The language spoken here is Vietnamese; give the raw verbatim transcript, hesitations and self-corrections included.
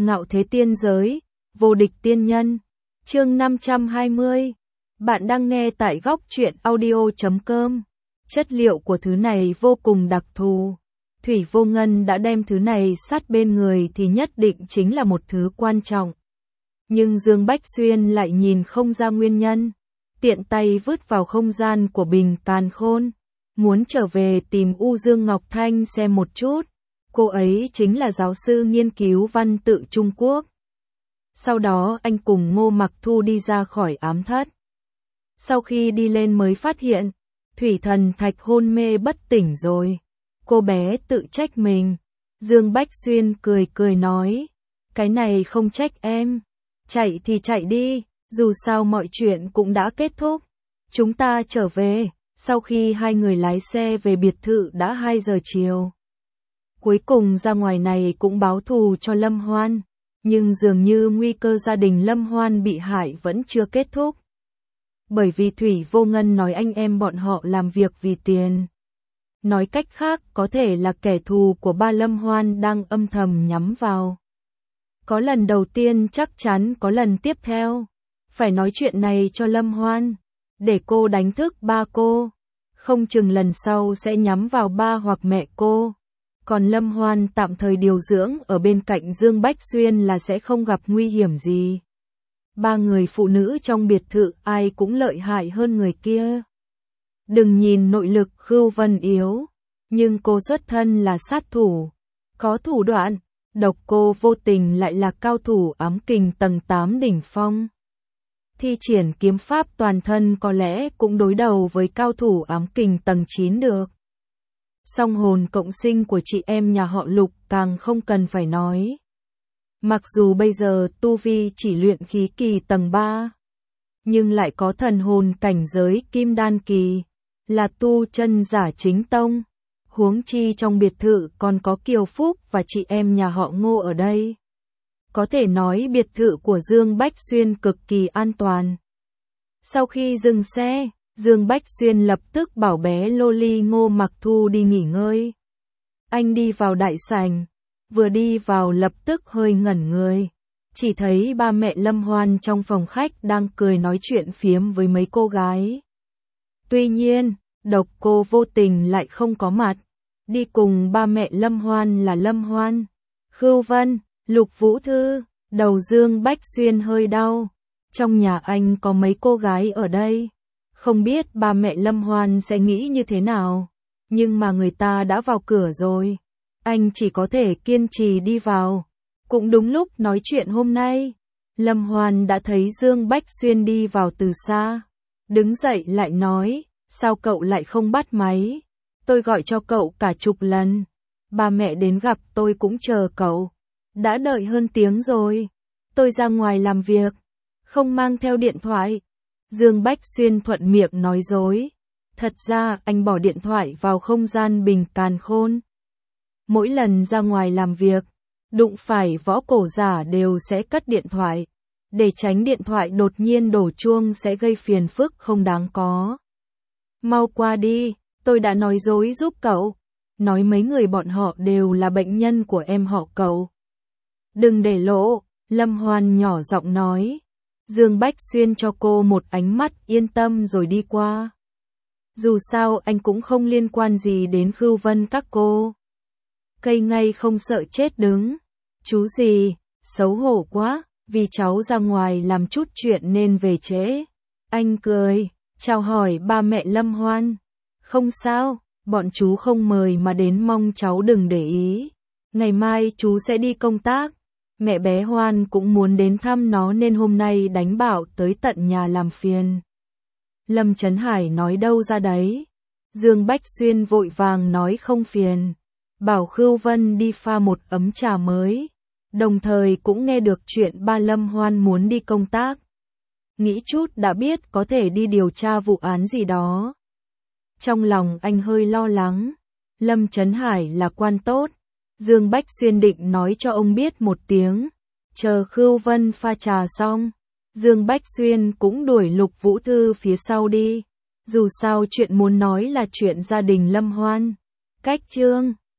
Ngạo thế tiên giới, vô địch tiên nhân. Chương năm trăm hai mươi. Bạn đang nghe tại góc truyện audio chấm com. Chất liệu của thứ này vô cùng đặc thù. Thủy Vô Ngân đã đem thứ này sát bên người thì nhất định chính là một thứ quan trọng. Nhưng Dương Bách Xuyên lại nhìn không ra nguyên nhân. Tiện tay vứt vào không gian của Bình Càn Khôn. Muốn trở về tìm U Dương Ngọc Thanh xem một chút. Cô ấy chính là giáo sư nghiên cứu văn tự Trung Quốc. Sau đó anh cùng Ngô Mặc Thu đi ra khỏi ám thất. Sau khi đi lên mới phát hiện, Thủy Thần Thạch hôn mê bất tỉnh rồi. Cô bé tự trách mình. Dương Bách Xuyên cười cười nói, cái này không trách em. Chạy thì chạy đi, dù sao mọi chuyện cũng đã kết thúc. Chúng ta trở về. Sau khi hai người lái xe về biệt thự đã hai giờ chiều. Cuối cùng ra ngoài này cũng báo thù cho Lâm Hoan. Nhưng dường như nguy cơ gia đình Lâm Hoan bị hại vẫn chưa kết thúc. Bởi vì Thủy Vô Ngân nói anh em bọn họ làm việc vì tiền. Nói cách khác có thể là kẻ thù của ba Lâm Hoan đang âm thầm nhắm vào. Có lần đầu tiên chắc chắn có lần tiếp theo. Phải nói chuyện này cho Lâm Hoan. Để cô đánh thức ba cô. Không chừng lần sau sẽ nhắm vào ba hoặc mẹ cô. Còn Lâm Hoan tạm thời điều dưỡng ở bên cạnh Dương Bách Xuyên là sẽ không gặp nguy hiểm gì. Ba người phụ nữ trong biệt thự ai cũng lợi hại hơn người kia. Đừng nhìn nội lực Khưu Vân yếu. Nhưng cô xuất thân là sát thủ. Có thủ đoạn. Độc cô vô tình lại là cao thủ ám kình tầng tám đỉnh phong. Thi triển kiếm pháp toàn thân có lẽ cũng đối đầu với cao thủ ám kình tầng chín được. Song hồn cộng sinh của chị em nhà họ Lục càng không cần phải nói. Mặc dù bây giờ tu vi chỉ luyện khí kỳ tầng ba, nhưng lại có thần hồn cảnh giới kim đan kỳ, là tu chân giả chính tông. Huống chi trong biệt thự còn có Kiều Phúc và chị em nhà họ Ngô ở đây. Có thể nói biệt thự của Dương Bách Xuyên cực kỳ an toàn. Sau khi dừng xe, Dương Bách Xuyên lập tức bảo bé Loli Ngô Mặc Thu đi nghỉ ngơi. Anh đi vào đại sảnh, vừa đi vào lập tức hơi ngẩn người. Chỉ thấy ba mẹ Lâm Hoan trong phòng khách đang cười nói chuyện phiếm với mấy cô gái. Tuy nhiên, độc cô vô tình lại không có mặt. Đi cùng ba mẹ Lâm Hoan là Lâm Hoan, Khưu Vân, Lục Vũ Thư. Đầu Dương Bách Xuyên hơi đau. Trong nhà anh có mấy cô gái ở đây. Không biết ba mẹ Lâm Hoan sẽ nghĩ như thế nào. Nhưng mà người ta đã vào cửa rồi. Anh chỉ có thể kiên trì đi vào. Cũng đúng lúc nói chuyện hôm nay. Lâm Hoan đã thấy Dương Bách Xuyên đi vào từ xa. Đứng dậy lại nói, sao cậu lại không bắt máy? Tôi gọi cho cậu cả chục lần. Ba mẹ đến gặp tôi cũng chờ cậu. Đã đợi hơn tiếng rồi. Tôi ra ngoài làm việc. Không mang theo điện thoại. Dương Bách Xuyên thuận miệng nói dối. Thật ra anh bỏ điện thoại vào không gian Bình Càn Khôn. Mỗi lần ra ngoài làm việc, đụng phải võ cổ giả đều sẽ cất điện thoại. Để tránh điện thoại đột nhiên đổ chuông sẽ gây phiền phức không đáng có. Mau qua đi, tôi đã nói dối giúp cậu. Nói mấy người bọn họ đều là bệnh nhân của em họ cậu. Đừng để lộ, Lâm Hoan nhỏ giọng nói. Dương Bách Xuyên cho cô một ánh mắt yên tâm rồi đi qua. Dù sao anh cũng không liên quan gì đến Khưu Vân các cô. Cây ngay không sợ chết đứng. Chú gì, xấu hổ quá, vì cháu ra ngoài làm chút chuyện nên về trễ. Anh cười, chào hỏi ba mẹ Lâm Hoan. Không sao, bọn chú không mời mà đến mong cháu đừng để ý. Ngày mai chú sẽ đi công tác. Mẹ bé Hoan cũng muốn đến thăm nó nên hôm nay đánh bảo tới tận nhà làm phiền. Lâm Trấn Hải nói đâu ra đấy. Dương Bách Xuyên vội vàng nói không phiền. Bảo Khưu Vân đi pha một ấm trà mới. Đồng thời cũng nghe được chuyện ba Lâm Hoan muốn đi công tác. Nghĩ chút đã biết có thể đi điều tra vụ án gì đó. Trong lòng anh hơi lo lắng. Lâm Trấn Hải là quan tốt. Dương Bách Xuyên định nói cho ông biết một tiếng. Chờ Khưu Vân pha trà xong. Dương Bách Xuyên cũng đuổi Lục Vũ Thư phía sau đi. Dù sao chuyện muốn nói là chuyện gia đình Lâm Hoan. Cách chương